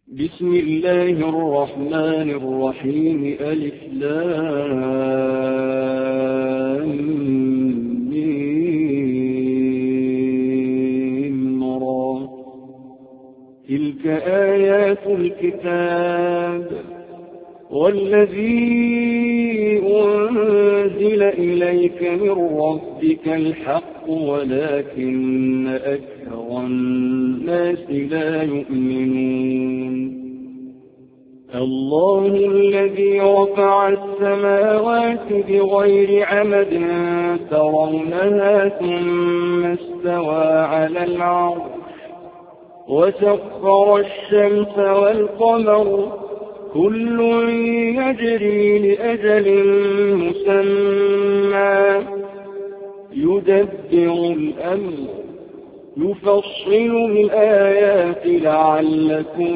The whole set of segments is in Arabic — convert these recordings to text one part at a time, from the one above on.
بسم الله الرحمن الرحيم ألف لام ميم را تلك آيات الكتاب والذي أنزل إليك من ربك الحق ولكن أكثر الناس لا يؤمنون الله الذي رفع السماوات بغير عمد ترونها ثم استوى على العرش وسخر الشمس والقمر كل يجري لأجل مسمى يدبر الأمر يفصل الآيات لعلكم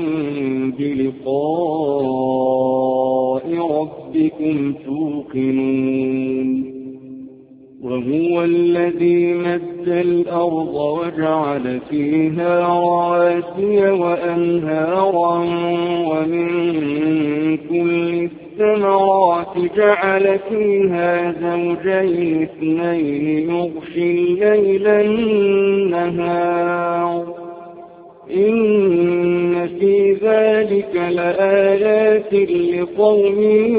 بلقاء ربكم توقنون وهو الذي مد الأرض وجعل فيها رواسي وأنهارا ومن كل الثمرات جعل فيها زوجين اثنين يغشي الليل النهار إن في ذلك لآيات لقوم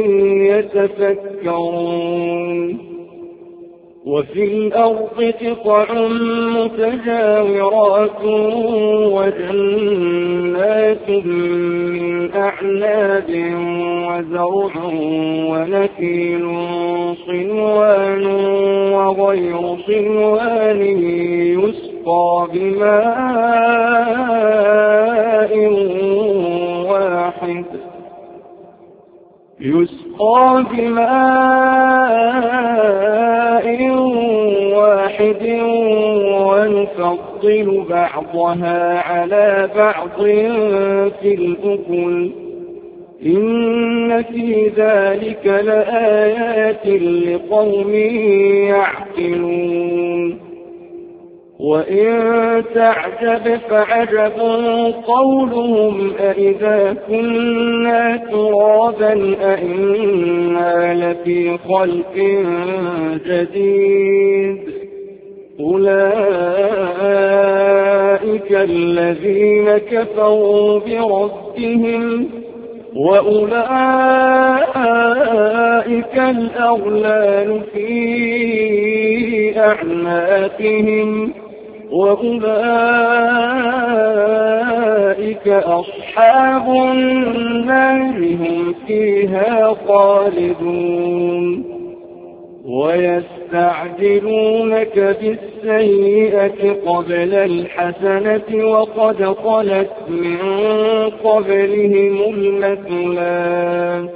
يتفكرون وفي الأرض قطع متجاورات وجنات من أعناب وزرع ونخيل صنوان وغير صنوان يسقى بماء واحد ونفضل بعضها على بعض في الأكل إن في ذلك لآيات لقوم يعقلون وإن تعجب فعجب قولهم أإذا كنا ترابا أإنا لفي خلق جديد أولئك الذين كفروا بربهم وأولئك الأغلال في أعناقهم وأولئك أصحاب النار هم فيها خالدون ويستعجلونك بالسيئة قبل الحسنة وقد خلت من قبلهم المثلات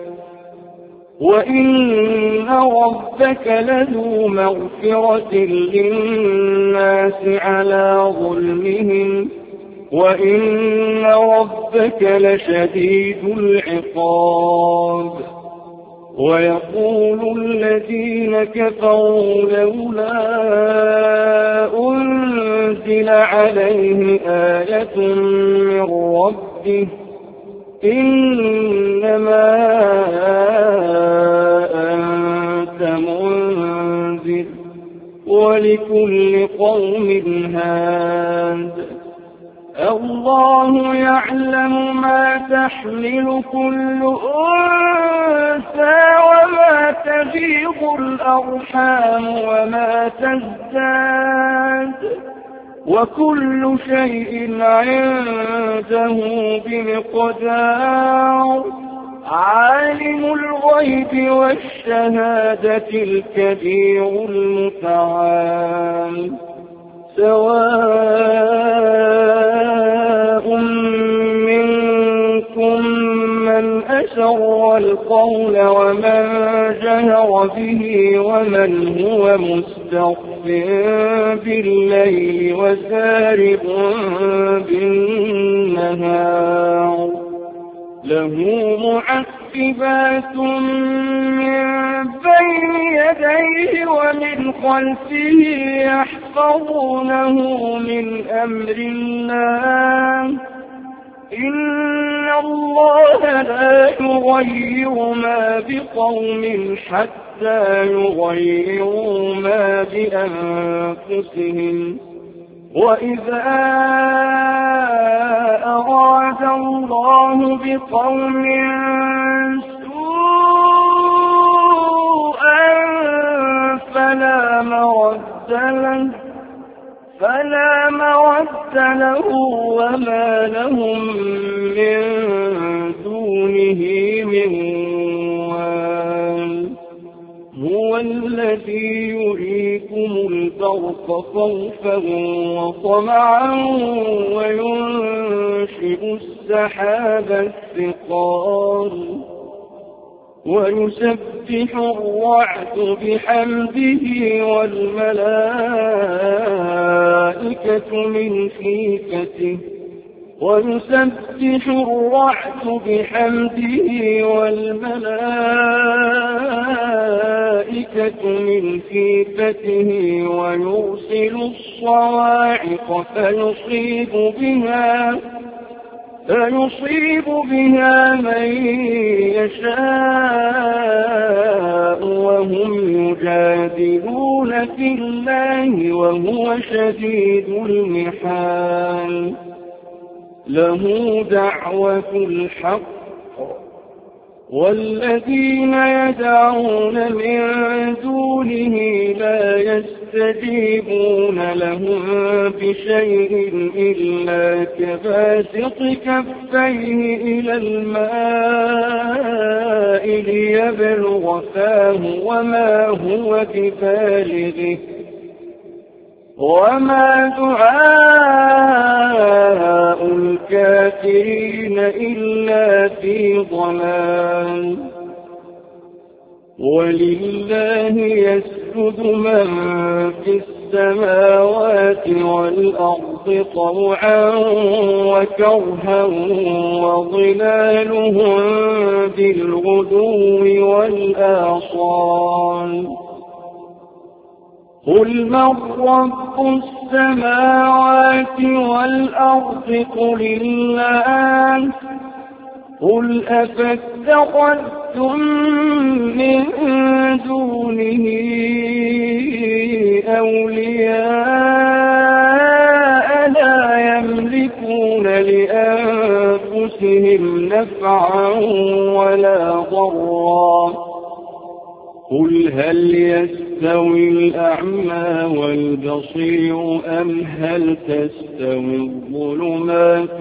وإن ربك لذو مغفرة للناس على ظلمهم وإن ربك لشديد العقاب ويقول الذين كفروا لولا أنزل عليه آية من ربه إنما أنت منذر ولكل قوم هاد الله يعلم ما تحمل كل أنثى وما تغيض الأرحام وما تزداد وكل شيء عنده بمقدار عالم الغيب والشهادة الكبير المتعال سواء منكم من أسر القول ومن جهر به ومن هو مستخف بالليل وسارب بالنهار له معقبات من بين يديه ومن خلفه يحفظونه من أمر الله إن الله نغير ما بقوم حتى يغيروا ما بأنفسهم وإذا أراد الله بقوم سوءا فلا مرد له وما لهم من دونه من وال هو الذي يريكم البرق خوفا وطمعا وينشئ السحاب الثقال ويسبح الرعد بحمده والملائكة من خيفته ويرسل الصواعق فيصيب بها من يشاء وهم يجادلون في الله وهو شديد المحال له دعوة الحق والذين يدعون من دونه لا يستجيبون لهم بشيء إلا كباسط كفيه إلى الماء ليبلغ فاه وما هو ببالغه وما دعاء الكافرين إلا في ضلال ولله يسجد من في السماوات والأرض طوعا وكرها وظلالهم بالغدو والآصال قل من رب السماوات والأرض قل الله قل أفاتخذتم من دونه أولياء لا يملكون لأنفسهم نفعا ولا ضرا قل هل يستوي الأعمى والبصير أم هل تستوي الظلمات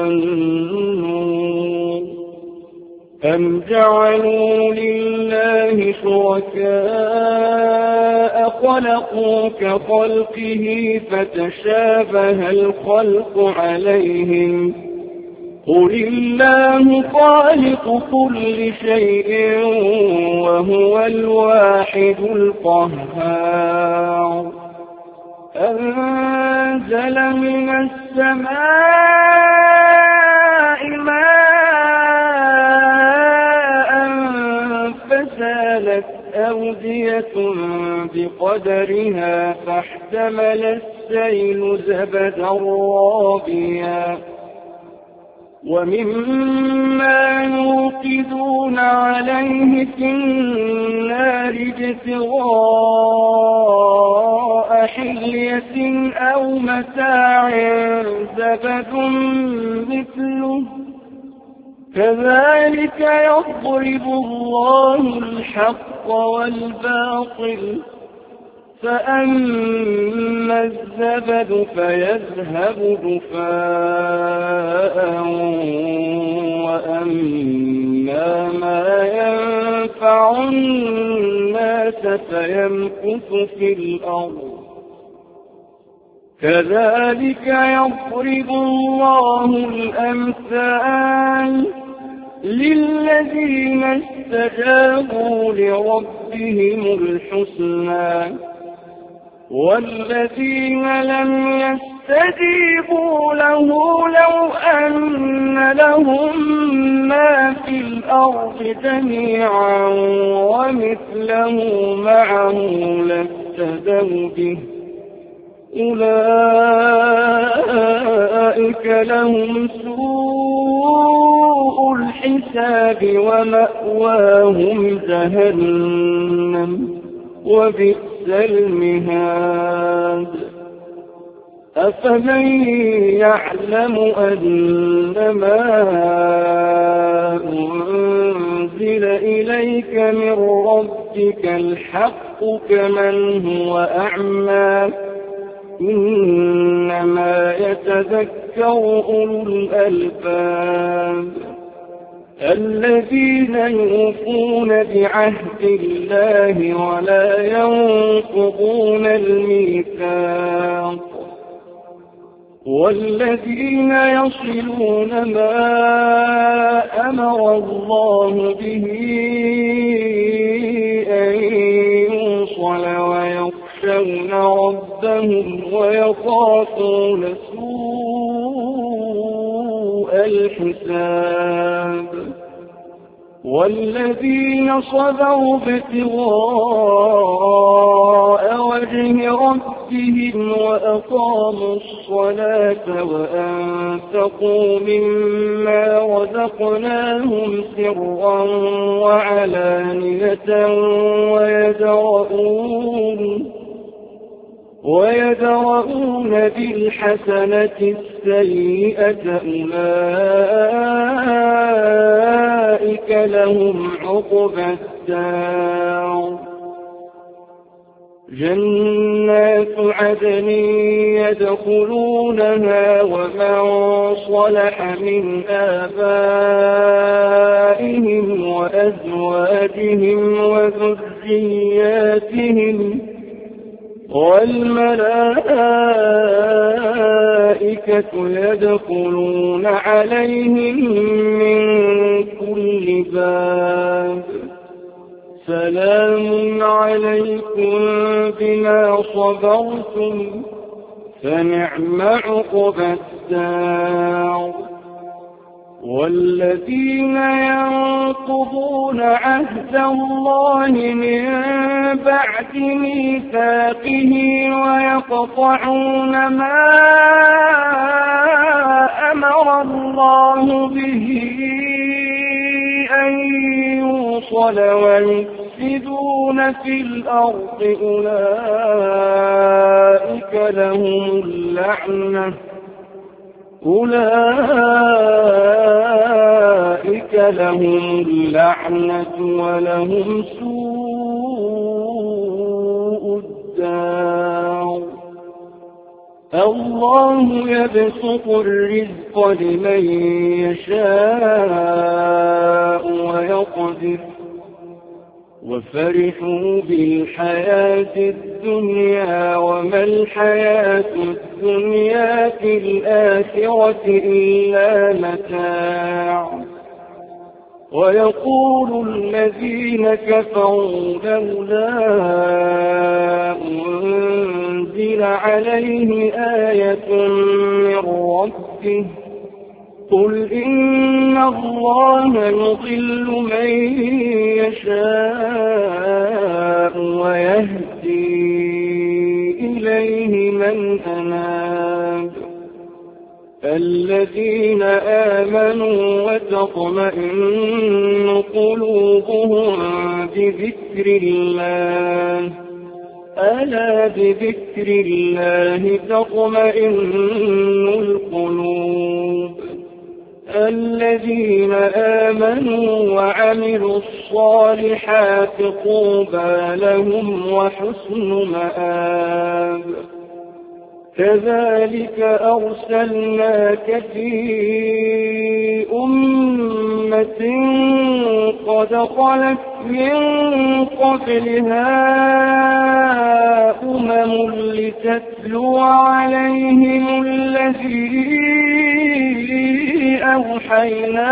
والنور أم جعلوا لله شركاء خلقوا كخلقه فتشابه الخلق عليهم قل الله خالق كل شيء وهو الواحد القهار أنزل من السماء ماء فسالت أودية بقدرها فاحتمل السيل زبدا رابيا ومما يوقدون عليه في النار ابتغاء حلية أو متاع زبد مثله كذلك يضرب الله الحق والباطل فأما الزبد فيذهب دفاء وأما ما ينفع الناس فيمكث في الأرض كذلك يضرب الله الأمثال للذين استجابوا لربهم الحسنى والذين لم يستجيبوا له لو أن لهم ما في الأرض جميعا ومثله معه لافتدوا به أولئك لهم سوء الحساب ومأواهم جهنم وبئس المهاد أفمن يعلم أنما أنزل إليك من ربك الحق كمن هو أعمى إنما يتذكر أولو الألباب الذين يوفون بعهد الله ولا ينقضون الميثاق والذين يصلون ما أمر الله به أن يوصل ويخشون ربهم ويخافون سوء الحساب والذين صبروا ابتغاء وجه ربهم وأقاموا الصلاة وأنفقوا مما رزقناهم سرا وعلانية ويدرؤون بالحسنة السيئة أولئك لهم عقبى الدار جنات عدن يدخلونها ومن صلح من آبائهم وأزواجهم وذرياتهم والملائكة يدخلون عليهم من كل باب سلام عليكم بما صبرتم فنعم عقبى الدار والذين ينقضون عهد الله من بعد ميثاقه ويقطعون ما أمر الله به أن يوصل ويفسدون في الأرض أولئك لهم اللعنة ولهم سوء الدار الله يبسط الرزق لمن يشاء ويقدر وفرحوا بالحياة الدنيا وما الحياة الدنيا في الآخرة إلا متاع ويقول الذين كفروا لولا أنزل عليه آية من ربه قل إن الله يضل من يشاء ويهدي إليه من أناب الذين آمنوا وتطمئن قلوبهم بذكر الله ألا بذكر الله تطمئن القلوب الذين آمنوا وعملوا الصالحات طوبى لهم وحسن مآب كذلك أرسلناك في أمة قد خلت من قبلها لتتلو عليهم الذي أوحينا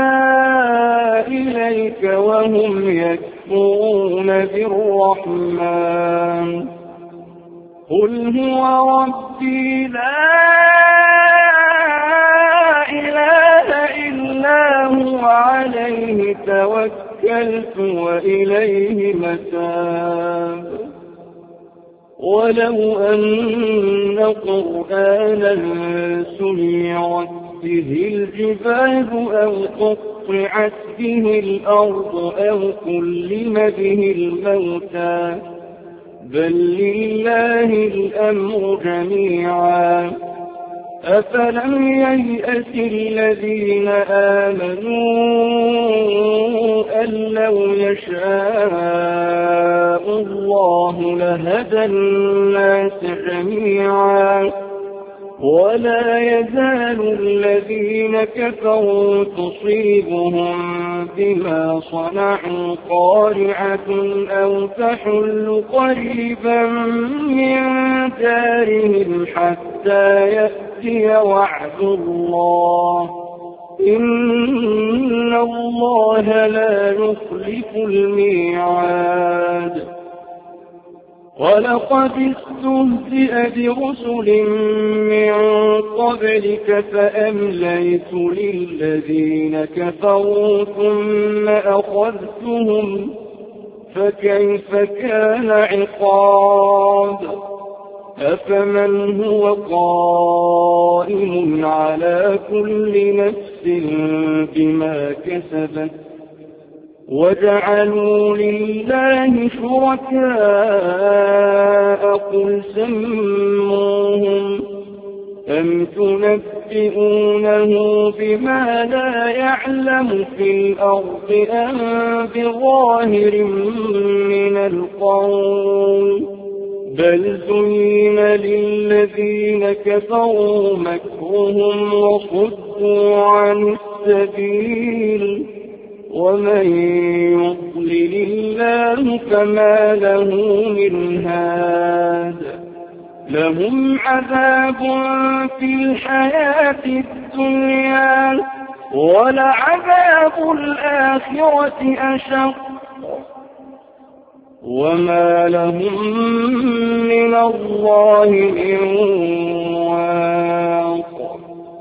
إليك وهم يكفرون بالرحمن قل هو ربي لا إله إلا هو عليه توكلت وإليه متاب ولو أن قرآنا سيرت به الجبال أو قطعت به الأرض أو كلم به الموتى بل لله الأمر جميعا أفلم ييأس الذين آمنوا أن لو يشاء الله لهدى الناس جميعا ولا يزال الذين كفروا تصيبهم بما صنعوا قارعة أو تحل قريبا من دارهم حتى يأتي وعد الله إن الله لا يخلف الميعاد ولقد استهزئ برسل من قبلك فأمليت للذين كفروا ثم أخذتهم فكيف كان عقاب أفمن هو قائم على كل نفس بما كسبت وجعلوا لله شركاء قل سموهم أم تنبئونه بما لا يعلم في الأرض أم بظاهر من القول بل زين للذين كفروا مكرهم وصدوا عن السبيل ومن يضلل الله فما له من هاد لهم عذاب في الحياة الدنيا ولعذاب الآخرة أشق وما لهم من الله من واق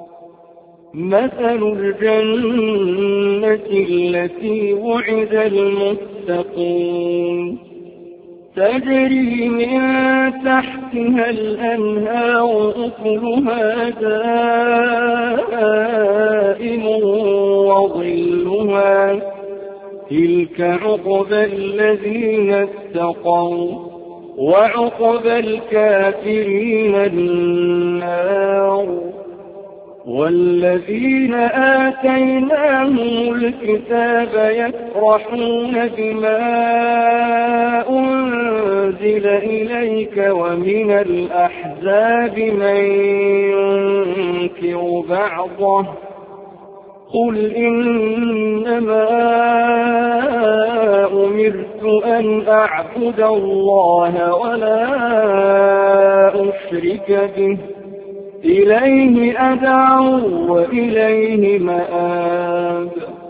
مثل الجنة التي وعد المتقون تجري من تحتها الأنهار أكلها دائم وظلها تلك عقبى الذين اتقوا وعقبى الكافرين النار والذين آتيناهم الكتاب يفرحون بما أنزل إليك ومن الأحزاب من ينكر بعضه قل إنما أمرت أن أعبد الله ولا أشرك به إليه أدعو وإليه مآب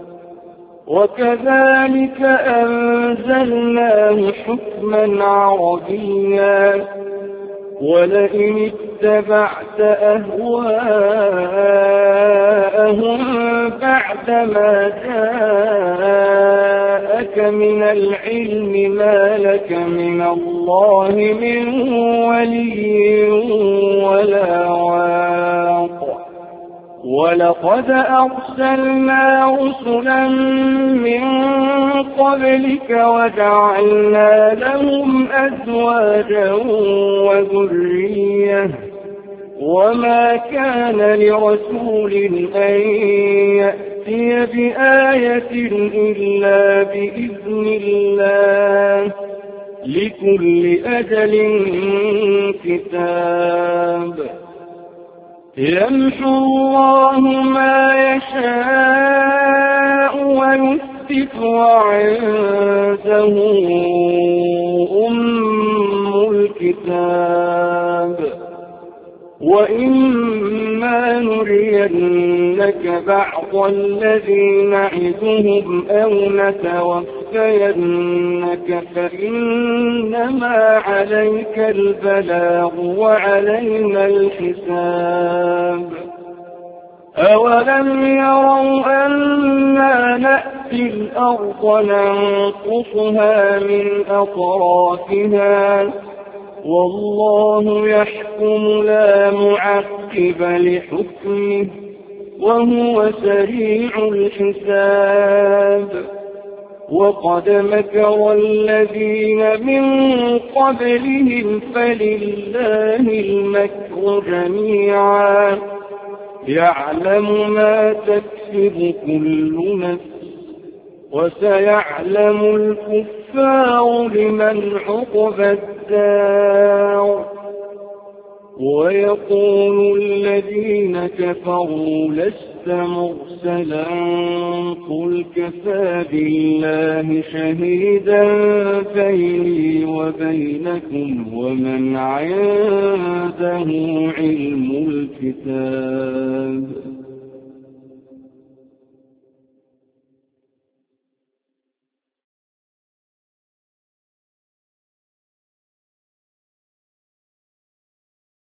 وكذلك أنزلناه حكما عربيا ولئن اتبعت أهواءهم بعدما جاءك من العلم ما لك من الله من ولي ولا واق ولقد أرسلنا رسلا من قبلك وجعلنا لهم أزواجا وذرية وما كان لرسول أن يأتي بآية إلا بإذن الله لكل أجل كتاب يمحو الله ما يشاء ويثبت وعنده أم الكتاب وإما نرينك بعض الذي نعدهم أو نتوفينك فإنما عليك البلاغ وعلينا الحساب أولم يروا أنا نأتي الأرض ننقصها من أطرافها والله يحكم لا معقب لحكمه وهو سريع الحساب وقد مكر الذين من قبلهم فلله المكر جميعا يعلم ما تكسب كل نفس وسيعلم الكفار لمن عقبى الدار ويقول الذين كفروا لست مرسلا قل كفى بالله شهيدا بيني وبينكم ومن عنده علم الكتاب